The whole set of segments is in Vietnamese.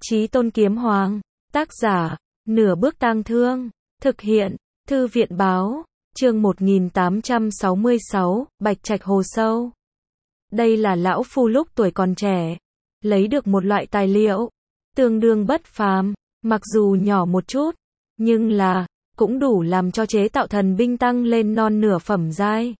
Chí Tôn Kiếm Hoàng, tác giả, Nửa Bước Tang Thương, thực hiện, Thư viện báo, chương 1866, Bạch Trạch Hồ Sâu. Đây là lão phu lúc tuổi còn trẻ, lấy được một loại tài liệu, tương đương bất phàm, mặc dù nhỏ một chút, nhưng là, cũng đủ làm cho chế tạo thần binh tăng lên non nửa phẩm giai.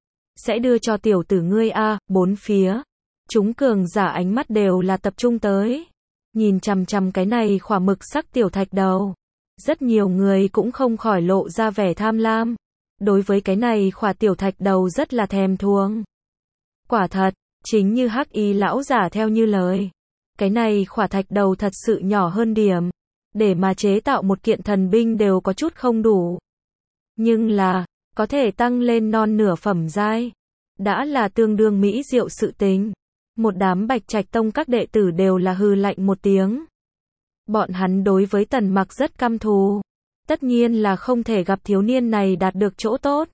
Sẽ đưa cho tiểu tử ngươi a, bốn phía. Chúng cường giả ánh mắt đều là tập trung tới. Nhìn chằm chằm cái này khỏa mực sắc tiểu thạch đầu. Rất nhiều người cũng không khỏi lộ ra vẻ tham lam. Đối với cái này khỏa tiểu thạch đầu rất là thèm thuồng. Quả thật, chính như Hắc Y lão giả theo như lời. Cái này khỏa thạch đầu thật sự nhỏ hơn điểm. Để mà chế tạo một kiện thần binh đều có chút không đủ. Nhưng là, có thể tăng lên non nửa phẩm giai. Đã là tương đương mỹ diệu sự tình. Một đám Bạch Trạch Tông các đệ tử đều là hừ lạnh một tiếng. Bọn hắn đối với Tần Mặc rất căm thù. Tất nhiên là không thể gặp thiếu niên này đạt được chỗ tốt.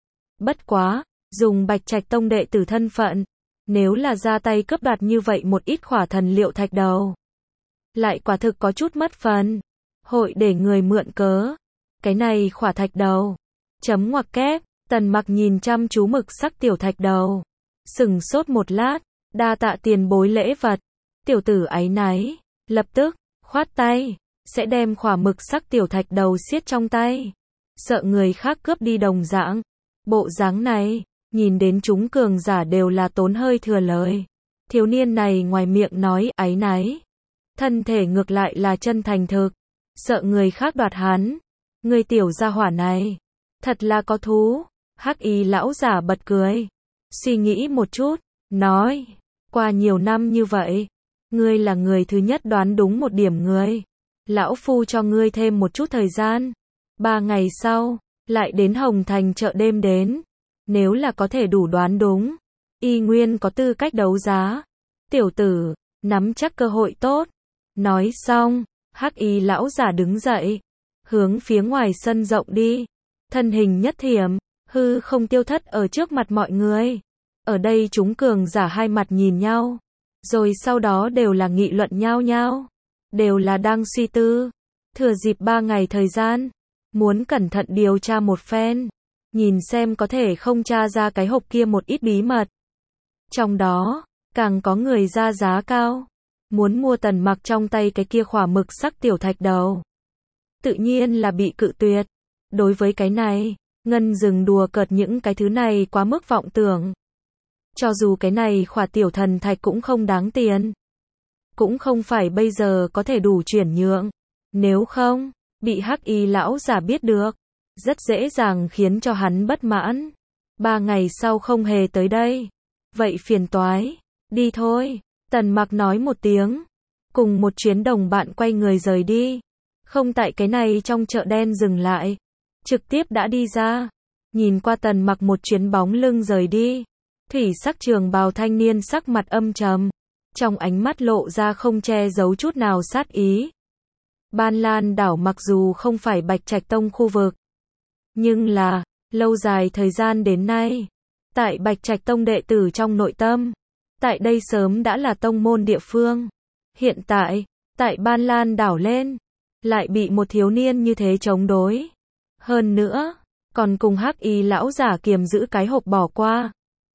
Bất quá, dùng Bạch Trạch Tông đệ tử thân phận, nếu là ra tay cướp đoạt như vậy một ít khỏa thần liệu thạch đầu, lại quả thực có chút mất phần. Hội để người mượn cớ. Cái này khỏa thạch đầu. Chấm ngoặc kép, Tần Mặc nhìn chăm chú mực sắc tiểu thạch đầu. Sừng sốt một lát, đa tạ tiền bối lễ vật. Tiểu tử áy náy, lập tức, khoát tay, sẽ đem khỏa mực sắc tiểu thạch đầu siết trong tay. Sợ người khác cướp đi đồng dạng. Bộ dáng này, nhìn đến chúng cường giả đều là tốn hơi thừa lời. Thiếu niên này ngoài miệng nói áy náy, thân thể ngược lại là chân thành thực. Sợ người khác đoạt hắn. Người tiểu gia hỏa này, thật là có thú. Hắc Y lão giả bật cười. Suy nghĩ một chút, nói, qua nhiều năm như vậy, ngươi là người thứ nhất đoán đúng một điểm người. Lão phu cho ngươi thêm một chút thời gian. 3 ngày sau, lại đến Hồng Thành chợ đêm đến. Nếu là có thể đủ đoán đúng, y nguyên có tư cách đấu giá. Tiểu tử, nắm chắc cơ hội tốt. Nói xong, Hắc Y lão giả đứng dậy, hướng phía ngoài sân rộng đi. Thân hình nhất thiểm, hư không tiêu thất ở trước mặt mọi người. Ở đây chúng cường giả hai mặt nhìn nhau, rồi sau đó đều là nghị luận nhau nhau, đều là đang suy tư. Thừa dịp 3 ngày thời gian, muốn cẩn thận điều tra một phen, nhìn xem có thể không tra ra cái hộp kia một ít bí mật. Trong đó, càng có người ra giá cao, muốn mua Tần Mặc trong tay cái kia khỏa mực sắc tiểu thạch đầu. Tự nhiên là bị cự tuyệt. Đối với cái này, Ngân dừng đùa cợt những cái thứ này quá mức vọng tưởng. Cho dù cái này khỏa tiểu thần thạch cũng không đáng tiền. Cũng không phải bây giờ có thể đủ chuyển nhượng. Nếu không, bị Hắc Y lão giả biết được, rất dễ dàng khiến cho hắn bất mãn. 3 ngày sau không hề tới đây. Vậy phiền toái, đi thôi. Tần Mặc nói một tiếng. Cùng một chuyến đồng bạn quay người rời đi. Không tại cái này trong chợ đen dừng lại. Trực tiếp đã đi ra. Nhìn qua Tần Mặc một chuyến bóng lưng rời đi. Thủy sắc trường bào thanh niên sắc mặt âm trầm. Trong ánh mắt lộ ra không che giấu chút nào sát ý. Ban Lan đảo mặc dù không phải Bạch Trạch Tông khu vực, nhưng là, lâu dài thời gian đến nay, tại Bạch Trạch Tông đệ tử trong nội tâm, tại đây sớm đã là tông môn địa phương. Hiện tại, tại Ban Lan đảo lên, lại bị một thiếu niên như thế chống đối. Hơn nữa, còn cùng Hắc Y lão giả kiềm giữ cái hộp bỏ qua.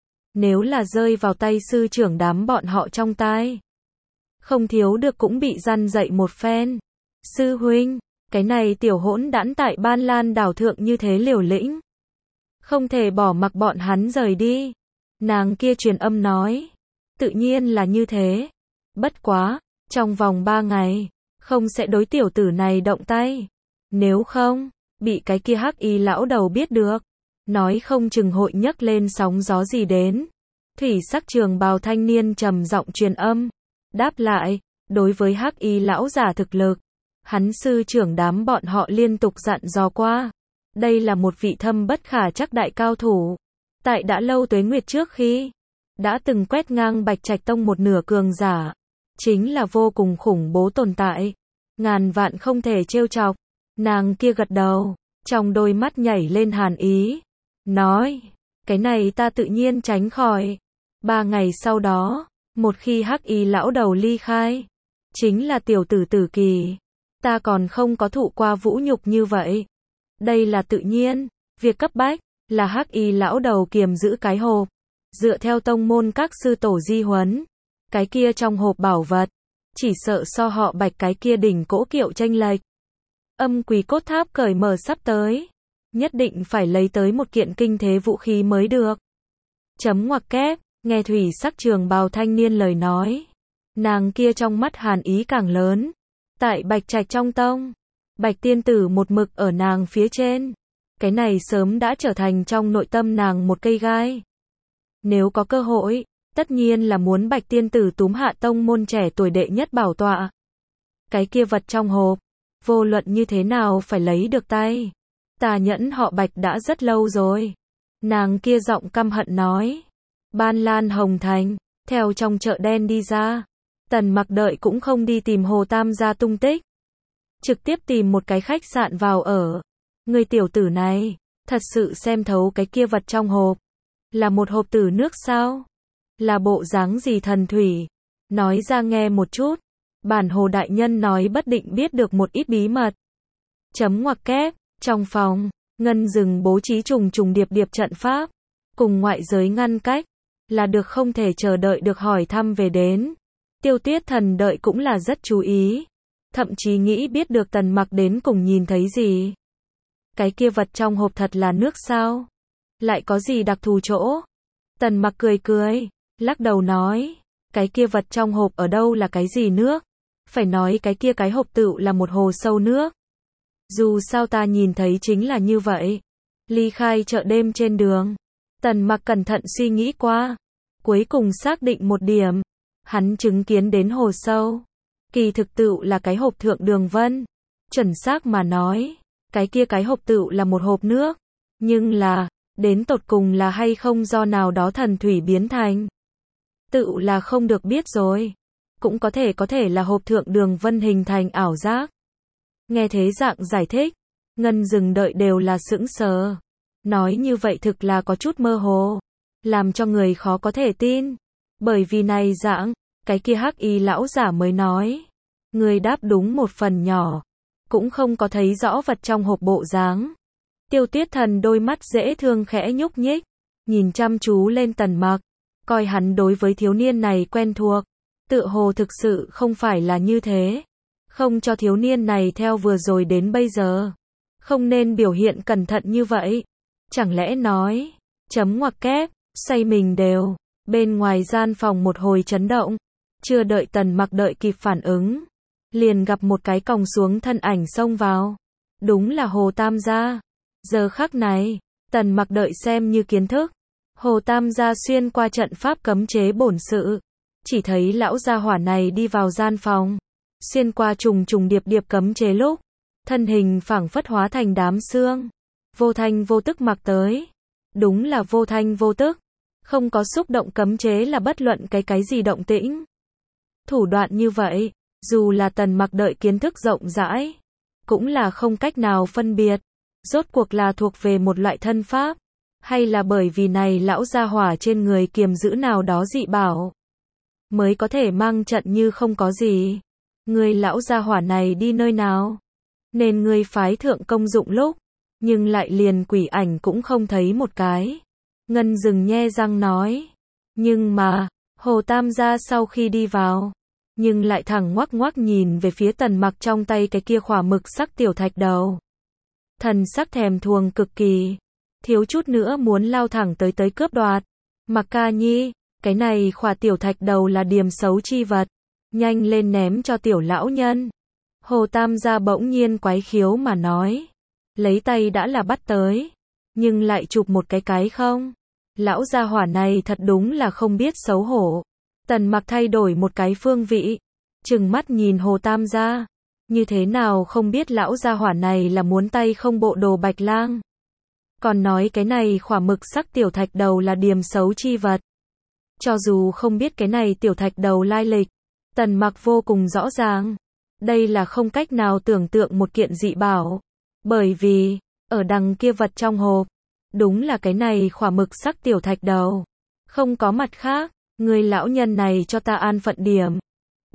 Nếu là rơi vào tay sư trưởng đám bọn họ trong tai, không thiếu được cũng bị răn dạy một phen. Sư huynh, cái này tiểu hỗn đản tại Ban Lan đảo thượng như thế liều lĩnh, không thể bỏ mặc bọn hắn rời đi. Nàng kia truyền âm nói, tự nhiên là như thế. Bất quá, trong vòng 3 ngày, không sẽ đối tiểu tử này động tay. Nếu không, bị cái kia Hắc Y lão đầu biết được, nói không chừng hội nhấc lên sóng gió gì đến. Thủy sắc trường bào thanh niên trầm giọng truyền âm, đáp lại, đối với Hắc Y lão giả thực lực, hắn sư trưởng đám bọn họ liên tục dặn dò qua. Đây là một vị thâm bất khả trắc đại cao thủ. Tại đã lâu tuế nguyệt trước khi, đã từng quét ngang Bạch Trạch Tông một nửa cường giả. Chính là vô cùng khủng bố tồn tại. Ngàn vạn không thể trêu chọc. Nàng kia gật đầu, trong đôi mắt nhảy lên hàn ý. Nói, cái này ta tự nhiên tránh khỏi. 3 ngày sau đó, một khi Hắc Y lão đầu ly khai, Chính là tiểu tử Tử Kỳ. Ta còn không có thụ qua vũ nhục như vậy. Đây là tự nhiên. Việc cấp bách là Hắc Y lão đầu kiềm giữ cái hộp. Dựa theo tông môn các sư tổ di huấn, cái kia trong hộp bảo vật, chỉ sợ so họ Bạch cái kia đỉnh cỗ kiệu chênh lệch. Âm Quỷ Cốt Tháp cởi mở sắp tới, nhất định phải lấy tới một kiện kinh thế vũ khí mới được. Chấm ngoặc kép, nghe thủy sắc trường bào thanh niên lời nói, nàng kia trong mắt hàn ý càng lớn. Tại Bạch Trạch trong tông, Bạch tiên tử một mực ở nàng phía trên. Cái này sớm đã trở thành trong nội tâm nàng một cây gai. Nếu có cơ hội, tất nhiên là muốn Bạch tiên tử túm hạ tông môn trẻ tuổi đệ nhất bảo tọa. Cái kia vật trong hộp, vô luận như thế nào phải lấy được tay. Tà nhẫn họ Bạch đã rất lâu rồi. Nàng kia giọng căm hận nói. Ban Lan Hồng Thành, theo trong chợ đen đi ra. Tần Mặc đợi cũng không đi tìm Hồ Tam gia tung tích. Trực tiếp tìm một cái khách sạn vào ở. Người tiểu tử này, thật sự xem thấu cái kia vật trong hộp. Là một hộp tử nước sao? Là bộ dáng gì thần thủy? Nói ra nghe một chút. Bản Hồ đại nhân nói bất định biết được một ít bí mật. Chấm ngoặc kép, trong phòng, Ngân Dừng bố trí trùng trùng điệp điệp trận pháp, cùng ngoại giới ngăn cách, là được không thể chờ đợi được hỏi thăm về đến. Tiêu Tuyết Thần đợi cũng là rất chú ý, thậm chí nghĩ biết được Tần Mặc đến cùng nhìn thấy gì. Cái kia vật trong hộp thật là nước sao? Lại có gì đặc thù chỗ? Tần Mặc cười cười, lắc đầu nói, cái kia vật trong hộp ở đâu là cái gì nước? Phải nói cái kia cái hộp tựu là một hồ sâu nước. Dù sao ta nhìn thấy chính là như vậy. Ly khai chợ đêm trên đường, Tần Mặc cẩn thận suy nghĩ qua, cuối cùng xác định một điểm. Hắn chứng kiến đến hồ sâu, kỳ thực tựu là cái hộp thượng đường vân. Chuẩn xác mà nói, cái kia cái hộp tựu là một hộp nước. Nhưng là, đến tột cùng là hay không do nào đó thần thủy biến thành. Tựu là không được biết rồi. Cũng có thể là hộp thượng đường vân hình thành ảo giác. Nghe thế dạng giải thích, Ngân Dừng đợi đều là sững sờ. Nói như vậy thực là có chút mơ hồ, làm cho người khó có thể tin. Bởi vì này dạng, cái kia Hắc Y lão giả mới nói. Người đáp đúng một phần nhỏ, cũng không có thấy rõ vật trong hộp bộ dáng. Tiêu Tuyết Thần đôi mắt dễ thương khẽ nhúc nhích, nhìn chăm chú lên Tần Mặc, coi hắn đối với thiếu niên này quen thuộc. Tựa hồ thực sự không phải là như thế. Không cho thiếu niên này theo vừa rồi đến bây giờ. Không nên biểu hiện cẩn thận như vậy. Chẳng lẽ nói, chấm ngoặc kép, say mình đều. Bên ngoài gian phòng một hồi chấn động. Chưa đợi Tần Mặc đợi kịp phản ứng, liền gặp một cái còng xuống thân ảnh xông vào. Đúng là Hồ Tam gia. Giờ khắc này, Tần Mặc đợi xem như kiến thức. Hồ Tam gia xuyên qua trận pháp cấm chế bổn sự. Chỉ thấy lão gia hỏa này đi vào gian phòng, xuyên qua trùng trùng điệp điệp cấm chế lúc, thân hình phảng phất hóa thành đám sương, vô thanh vô tức mặc tới. Đúng là vô thanh vô tức, không có xúc động cấm chế là bất luận cái gì động tĩnh. Thủ đoạn như vậy, dù là Tần Mặc đợi kiến thức rộng rãi, cũng là không cách nào phân biệt, rốt cuộc là thuộc về một loại thân pháp, hay là bởi vì này lão gia hỏa trên người kiềm giữ nào đó dị bảo, mới có thể mang trận như không có gì. Người lão gia hỏa này đi nơi nào? Nên người phái thượng công dụng lúc, nhưng lại liền quỷ ảnh cũng không thấy một cái. Ngân Dừng nhe răng nói. Nhưng mà, Hồ Tam gia sau khi đi vào, nhưng lại thẳng ngoắc ngoắc nhìn về phía Tần Mặc trong tay cái kia khỏa mực sắc tiểu thạch đầu. Thần sắc thèm thuồng cực kỳ, thiếu chút nữa muốn lao thẳng tới cướp đoạt. Mặc ca nhi, cái này khỏa tiểu thạch đầu là điểm xấu chi vật, nhanh lên ném cho tiểu lão nhân. Hồ Tam gia bỗng nhiên quái khiếu mà nói, lấy tay đã là bắt tới, nhưng lại chụp một cái không. Lão gia hỏa này thật đúng là không biết xấu hổ. Tần Mặc thay đổi một cái phương vị, trừng mắt nhìn Hồ Tam gia, như thế nào không biết lão gia hỏa này là muốn tay không bộ đồ bạch lang. Còn nói cái này khỏa mực sắc tiểu thạch đầu là điểm xấu chi vật. Cho dù không biết cái này tiểu thạch đầu lai lịch, Tần Mặc vô cùng rõ ràng, đây là không cách nào tưởng tượng một kiện dị bảo. Bởi vì, ở đằng kia vật trong hộp, đúng là cái này khỏa mực sắc tiểu thạch đầu. Không có mặt khác, người lão nhân này cho ta an phận điểm.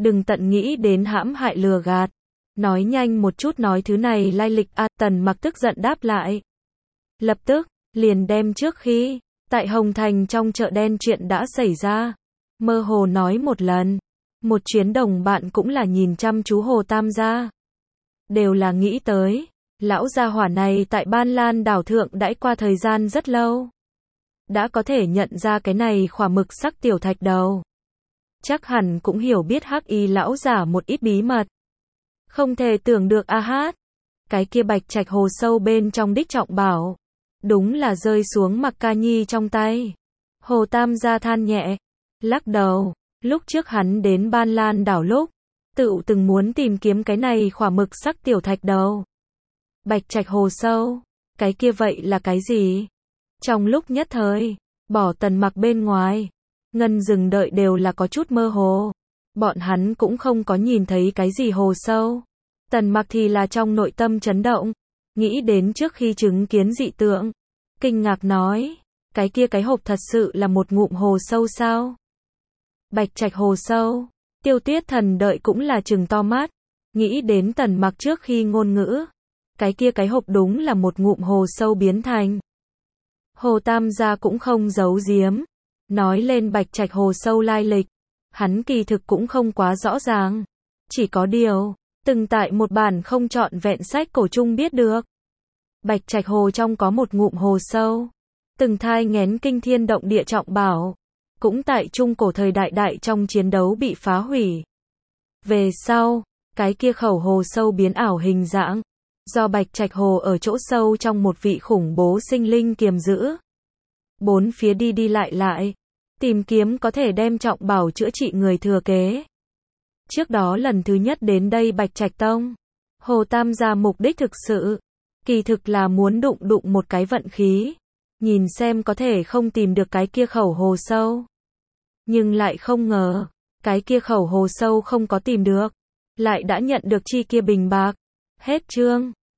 đừng tận nghĩ đến hãm hại lừa gạt. Nói nhanh một chút, nói thứ này lai lịch à, Tần Mặc tức giận đáp lại. Lập tức, liền đem trước khi, tại Hồng Thành trong chợ đen chuyện đã xảy ra, mơ hồ nói một lần. Một chuyến đồng bạn cũng là nhìn chăm chú Hồ Tam gia. Đều là nghĩ tới, lão gia hỏa này tại Ban Lan đảo thượng đãi qua thời gian rất lâu. Đã có thể nhận ra cái này khỏa mực sắc tiểu thạch đầu. Chắc hẳn cũng hiểu biết Hắc Y lão giả một ít bí mật. Không thể tưởng được a hát. Cái kia bạch trạch hồ sâu bên trong đích trọng bảo. Đúng là rơi xuống Mặc Ca Nhi trong tay. Hồ Tam gia than nhẹ. Lắc đầu. Lúc trước hắn đến Ban Lan đảo lúc. Tự từng muốn tìm kiếm cái này khỏa mực sắc tiểu thạch đầu. Bạch trạch hồ sâu. Cái kia vậy là cái gì? Trong lúc nhất thời. Bỏ Tần Mặc bên ngoài. Ngân Dừng đợi đều là có chút mơ hồ. Bọn hắn cũng không có nhìn thấy cái gì hồ sâu. Tần Mặc thì là trong nội tâm chấn động. Nghĩ đến trước khi chứng kiến dị tượng. Kinh ngạc nói. Cái kia cái hộp thật sự là một ngụm hồ sâu sao? Bạch trạch hồ sâu. Tiêu Tuyết Thần đợi cũng là trừng to mắt. Nghĩ đến Tần Mặc trước khi ngôn ngữ. Cái kia cái hộp đúng là một ngụm hồ sâu biến thành. Hồ Tam gia cũng không giấu giếm. Nói lên bạch trạch hồ sâu lai lịch. Hắn kỳ thực cũng không quá rõ ràng. Chỉ có điều, từng tại một bản không trọn vẹn sách cổ chung biết được. Bạch trạch hồ trong có một ngụm hồ sâu. Từng thai nghén kinh thiên động địa trọng bảo. Cũng tại trung cổ thời đại trong chiến đấu bị phá hủy. Về sau, cái kia khẩu hồ sâu biến ảo hình dạng. Do bạch trạch hồ ở chỗ sâu trong một vị khủng bố sinh linh kiềm giữ. Bốn phía đi lại. Tìm kiếm có thể đem trọng bảo chữa trị người thừa kế. Trước đó lần thứ nhất đến đây Bạch Trạch Tông. Hồ Tam gia mục đích thực sự. Kỳ thực là muốn đụng một cái vận khí. Nhìn xem có thể không tìm được cái kia khẩu hồ sâu. Nhưng lại không ngờ. Cái kia khẩu hồ sâu không có tìm được. Lại đã nhận được chi kia bình bạc. Hết chương.